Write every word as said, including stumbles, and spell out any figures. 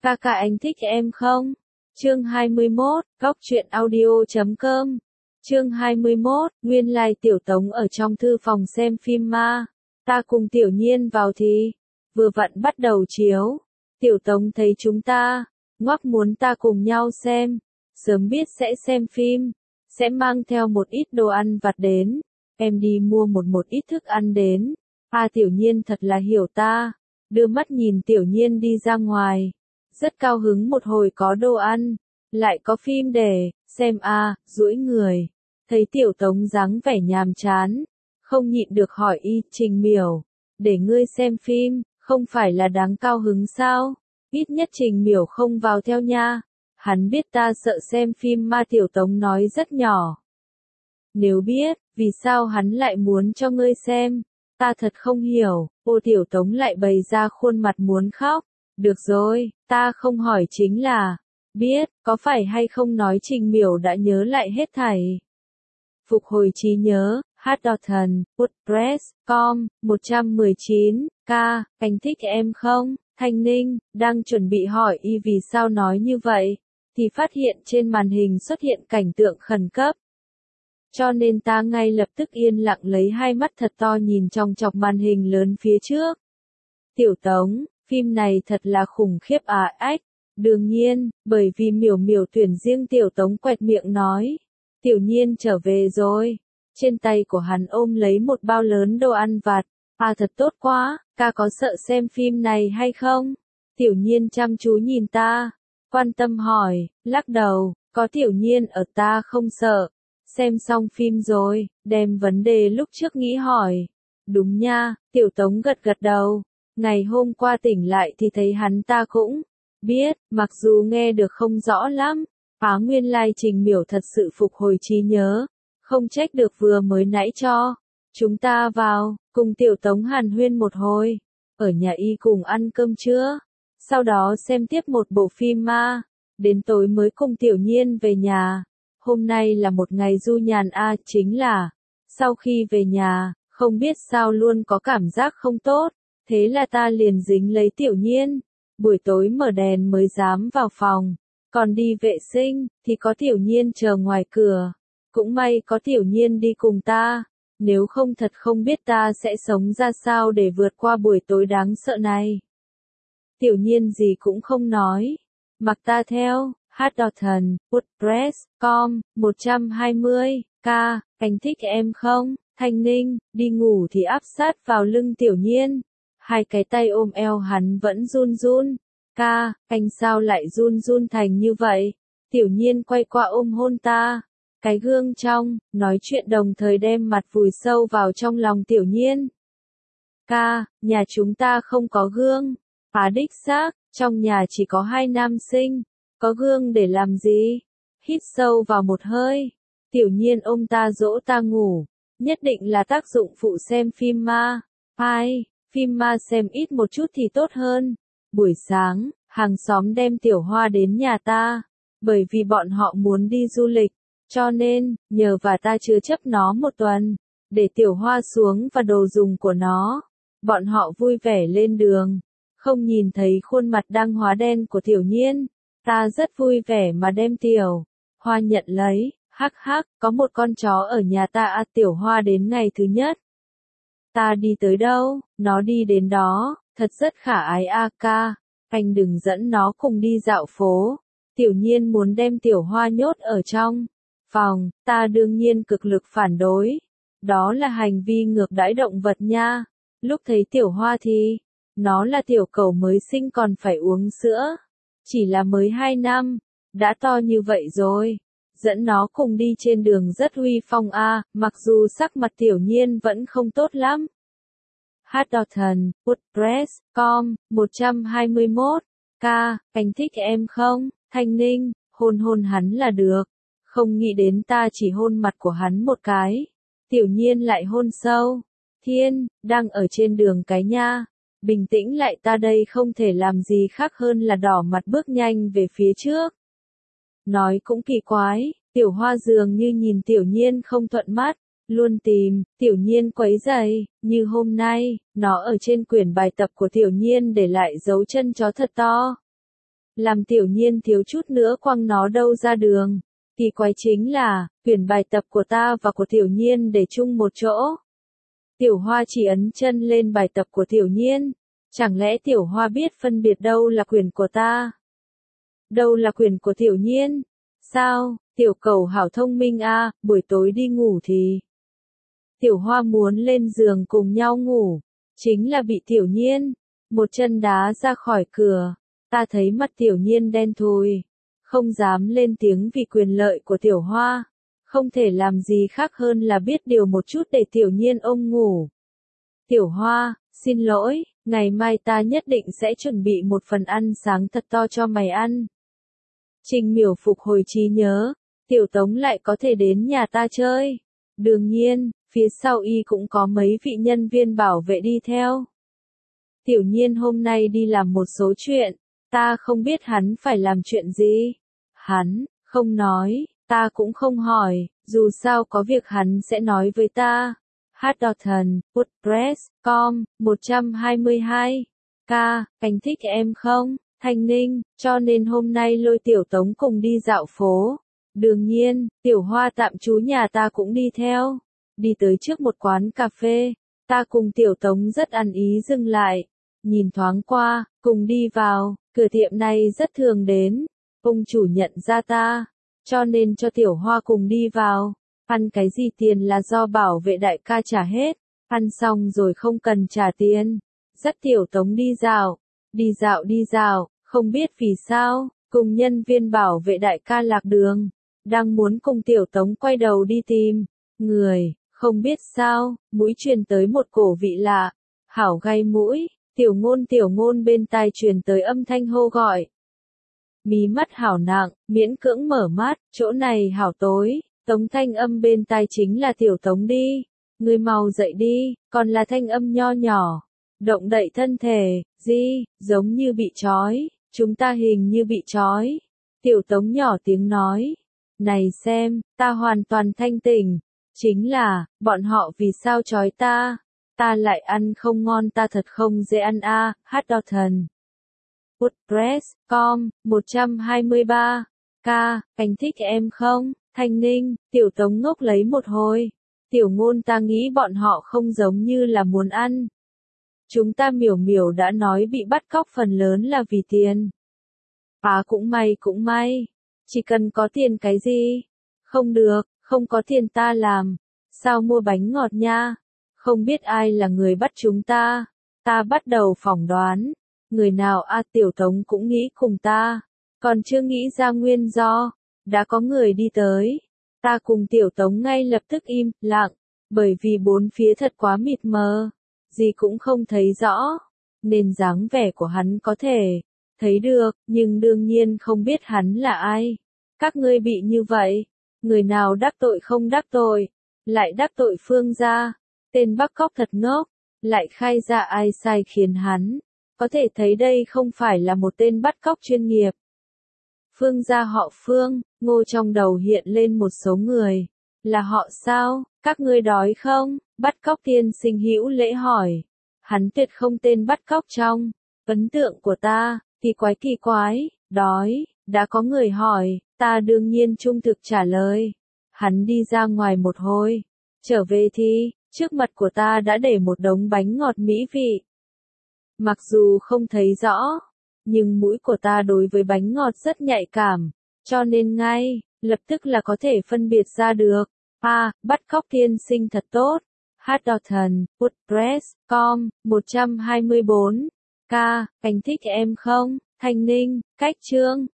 Ca ca anh thích em không? Chương hai mươi mốt, góc truyện audio chấm com. Chương hai mươi mốt, nguyên lai Tiểu Tống ở trong thư phòng xem phim ma. Ta cùng Tiểu Nhiên vào thì vừa vặn bắt đầu chiếu. Tiểu Tống thấy chúng ta, ngoắc muốn ta cùng nhau xem. Sớm biết sẽ xem phim, sẽ mang theo một ít đồ ăn vặt đến. Em đi mua một một ít thức ăn đến. À Tiểu Nhiên thật là hiểu ta. Đưa mắt nhìn Tiểu Nhiên đi ra ngoài. Rất cao hứng một hồi có đồ ăn, lại có phim để xem a, duỗi người. Thấy Tiểu Tống dáng vẻ nhàm chán, không nhịn được hỏi y, Trình Miểu, để ngươi xem phim, không phải là đáng cao hứng sao? Ít nhất Trình Miểu không vào theo nha. Hắn biết ta sợ xem phim ma. Tiểu Tống nói rất nhỏ. Nếu biết, vì sao hắn lại muốn cho ngươi xem? Ta thật không hiểu. Ô Tiểu Tống lại bày ra khuôn mặt muốn khóc. Được rồi, ta không hỏi chính là, biết, có phải hay không nói Trình Miểu đã nhớ lại hết thảy. Phục hồi trí nhớ, Hotdotton, WordPress, com, một trăm mười chín, k, anh thích em không? Thanh Ninh, đang chuẩn bị hỏi y vì sao nói như vậy, thì phát hiện trên màn hình xuất hiện cảnh tượng khẩn cấp. Cho nên ta ngay lập tức yên lặng lấy hai mắt thật to nhìn trong chọc màn hình lớn phía trước. Tiểu Tống, phim này thật là khủng khiếp à ách. Đương nhiên, bởi vì Miểu Miểu tuyển riêng Tiểu Tống quẹt miệng nói. Tiểu Nhiên trở về rồi. Trên tay của hắn ôm lấy một bao lớn đồ ăn vặt. À thật tốt quá, ca có sợ xem phim này hay không? Tiểu Nhiên chăm chú nhìn ta. Quan tâm hỏi, lắc đầu, có Tiểu Nhiên ở ta không sợ. Xem xong phim rồi, đem vấn đề lúc trước nghĩ hỏi. Đúng nha, Tiểu Tống gật gật đầu. Ngày hôm qua tỉnh lại thì thấy hắn ta cũng biết, mặc dù nghe được không rõ lắm. Á nguyên lai Trình Miểu thật sự phục hồi trí nhớ. Không trách được vừa mới nãy cho chúng ta vào, cùng Tiểu Tống hàn huyên một hồi. Ở nhà y cùng ăn cơm trưa. Sau đó xem tiếp một bộ phim ma. Đến tối mới cùng Tiểu Nhiên về nhà. Hôm nay là một ngày du nhàn a, chính là sau khi về nhà, không biết sao luôn có cảm giác không tốt. Thế là ta liền dính lấy Tiểu Nhiên. Buổi tối mở đèn mới dám vào phòng. Còn đi vệ sinh, thì có Tiểu Nhiên chờ ngoài cửa. Cũng may có Tiểu Nhiên đi cùng ta. Nếu không thật không biết ta sẽ sống ra sao để vượt qua buổi tối đáng sợ này. Tiểu Nhiên gì cũng không nói. Mặc ta theo, Hotdotton, WordPress, com, một trăm hai mươi, k, anh thích em không? Thanh Ninh, đi ngủ thì áp sát vào lưng Tiểu Nhiên. Hai cái tay ôm eo hắn vẫn run run. Ca, anh sao lại run run thành như vậy? Tiểu Nhiên quay qua ôm hôn ta. Cái gương trong, nói chuyện đồng thời đem mặt vùi sâu vào trong lòng Tiểu Nhiên. Ca, nhà chúng ta không có gương. Á đích xác, trong nhà chỉ có hai nam sinh. Có gương để làm gì? Hít sâu vào một hơi. Tiểu Nhiên ôm ta dỗ ta ngủ. Nhất định là tác dụng phụ xem phim ma. Ai? Phim ma xem ít một chút thì tốt hơn. Buổi sáng, hàng xóm đem Tiểu Hoa đến nhà ta. Bởi vì bọn họ muốn đi du lịch. Cho nên, nhờ và ta chứa chấp nó một tuần. Để Tiểu Hoa xuống và đồ dùng của nó. Bọn họ vui vẻ lên đường. Không nhìn thấy khuôn mặt đang hóa đen của Tiểu Nhiên. Ta rất vui vẻ mà đem Tiểu Hoa nhận lấy. Hắc hắc, có một con chó ở nhà ta à. Tiểu Hoa đến ngày thứ nhất. Ta đi tới đâu, nó đi đến đó, thật rất khả ái a ca. Anh đừng dẫn nó cùng đi dạo phố. Tiểu Nhiên muốn đem Tiểu Hoa nhốt ở trong phòng, ta đương nhiên cực lực phản đối. Đó là hành vi ngược đãi động vật nha. Lúc thấy Tiểu Hoa thì, nó là tiểu cẩu mới sinh còn phải uống sữa. Chỉ là mới hai năm, đã to như vậy rồi. Dẫn nó cùng đi trên đường rất uy phong a, mặc dù sắc mặt Tiểu Nhiên vẫn không tốt lắm. Hotdotton, WordPress, com, một trăm hai mươi mốt, k, anh thích em không? Thanh Ninh, hôn hôn hắn là được. Không nghĩ đến ta chỉ hôn mặt của hắn một cái. Tiểu Nhiên lại hôn sâu. Thiên, đang ở trên đường cái nha. Bình tĩnh lại, ta đây không thể làm gì khác hơn là đỏ mặt bước nhanh về phía trước. Nói cũng kỳ quái, Tiểu Hoa dường như nhìn Tiểu Nhiên không thuận mắt, luôn tìm Tiểu Nhiên quấy rầy. Như hôm nay, nó ở trên quyển bài tập của Tiểu Nhiên để lại dấu chân chó thật to. làm Tiểu Nhiên thiếu chút nữa quăng nó đâu ra đường. Kỳ quái chính là, quyển bài tập của ta và của Tiểu Nhiên để chung một chỗ. Tiểu Hoa chỉ ấn chân lên bài tập của Tiểu Nhiên. Chẳng lẽ Tiểu Hoa biết phân biệt đâu là quyển của ta? Đâu là quyển của Tiểu Nhiên? Sao, Tiểu Cẩu hảo thông minh a, buổi tối đi ngủ thì. Tiểu Hoa muốn lên giường cùng nhau ngủ, chính là bị Tiểu Nhiên một chân đá ra khỏi cửa. Ta thấy mặt Tiểu Nhiên đen thui, không dám lên tiếng vì quyền lợi của Tiểu Hoa, không thể làm gì khác hơn là biết điều một chút để Tiểu Nhiên ôm ngủ. Tiểu Hoa, xin lỗi, ngày mai ta nhất định sẽ chuẩn bị một phần ăn sáng thật to cho mày ăn. Trình Miểu phục hồi trí nhớ, Tiểu Tống lại có thể đến nhà ta chơi. Đương nhiên, phía sau y cũng có mấy vị nhân viên bảo vệ đi theo. Tiểu Nhiên hôm nay đi làm một số chuyện, ta không biết hắn phải làm chuyện gì. Hắn không nói, ta cũng không hỏi, dù sao có việc hắn sẽ nói với ta. Hotdotton, WordPress, com, một trăm hai mươi hai. K, anh thích em không? Thanh Ninh, cho nên hôm nay lôi Tiểu Tống cùng đi dạo phố. Đương nhiên, Tiểu Hoa tạm trú nhà ta cũng đi theo. Đi tới trước một quán cà phê, ta cùng Tiểu Tống rất ăn ý dừng lại. Nhìn thoáng qua, cùng đi vào, cửa tiệm này rất thường đến. Ông chủ nhận ra ta, cho nên cho Tiểu Hoa cùng đi vào. Ăn cái gì tiền là do bảo vệ đại ca trả hết. Ăn xong rồi không cần trả tiền. Dắt Tiểu Tống đi dạo, đi dạo đi dạo, không biết vì sao, cùng nhân viên bảo vệ đại ca lạc đường. Đang muốn cùng Tiểu Tống quay đầu đi tìm người, không biết sao, mũi truyền tới một cổ vị lạ. Hảo gai mũi, Tiểu Ngôn Tiểu Ngôn bên tai truyền tới âm thanh hô gọi. Mí mắt hảo nặng, miễn cưỡng mở mắt, chỗ này hảo tối. Tống thanh âm bên tai chính là Tiểu Tống đi. Người mau dậy đi, còn là thanh âm nho nhỏ. Động đậy thân thể, gì, giống như bị trói. Chúng ta hình như bị trói. Tiểu Tống nhỏ tiếng nói. Này xem, ta hoàn toàn thanh tỉnh. Chính là, bọn họ vì sao trói ta? Ta lại ăn không ngon, ta thật không dễ ăn a. À. Hotdotton. WordPress, com, một trăm hai mươi ba. K, anh thích em không? Thanh Ninh, Tiểu Tống ngốc lấy một hồi. Tiểu Ngôn ta nghĩ bọn họ không giống như là muốn ăn. Chúng ta Miểu Miểu đã nói bị bắt cóc phần lớn là vì tiền. À cũng may cũng may. Chỉ cần có tiền cái gì? Không được, không có tiền ta làm. Sao mua bánh ngọt nha? Không biết ai là người bắt chúng ta. Ta bắt đầu phỏng đoán. Người nào a à, Tiểu Tống cũng nghĩ cùng ta. Còn chưa nghĩ ra nguyên do. Đã có người đi tới. Ta cùng Tiểu Tống ngay lập tức im lặng. Bởi vì bốn phía thật quá mịt mờ. Gì cũng không thấy rõ. Nên dáng vẻ của hắn có thể thấy được, nhưng đương nhiên không biết hắn là ai. Các ngươi bị như vậy. Người nào đắc tội không đắc tội. Lại đắc tội Phương gia. Tên bắt cóc thật ngốc. Lại khai ra ai sai khiến hắn. Có thể thấy đây không phải là một tên bắt cóc chuyên nghiệp. Phương gia họ Phương, Ngô trong đầu hiện lên một số người. Là họ sao? Các ngươi đói không? Bắt cóc tiên sinh hữu lễ hỏi. Hắn tuyệt không tên bắt cóc trong ấn tượng của ta. Kỳ quái kỳ quái, đói. Đã có người hỏi, ta đương nhiên trung thực trả lời. Hắn đi ra ngoài một hồi. Trở về thì, trước mặt của ta đã để một đống bánh ngọt mỹ vị. Mặc dù không thấy rõ, nhưng mũi của ta đối với bánh ngọt rất nhạy cảm, cho nên ngay, lập tức là có thể phân biệt ra được. À, bắt cóc tiên sinh thật tốt. Hotdotton, WordPress, com, một trăm hai mươi bốn. K, anh thích em không? Thanh Ninh, cách chương.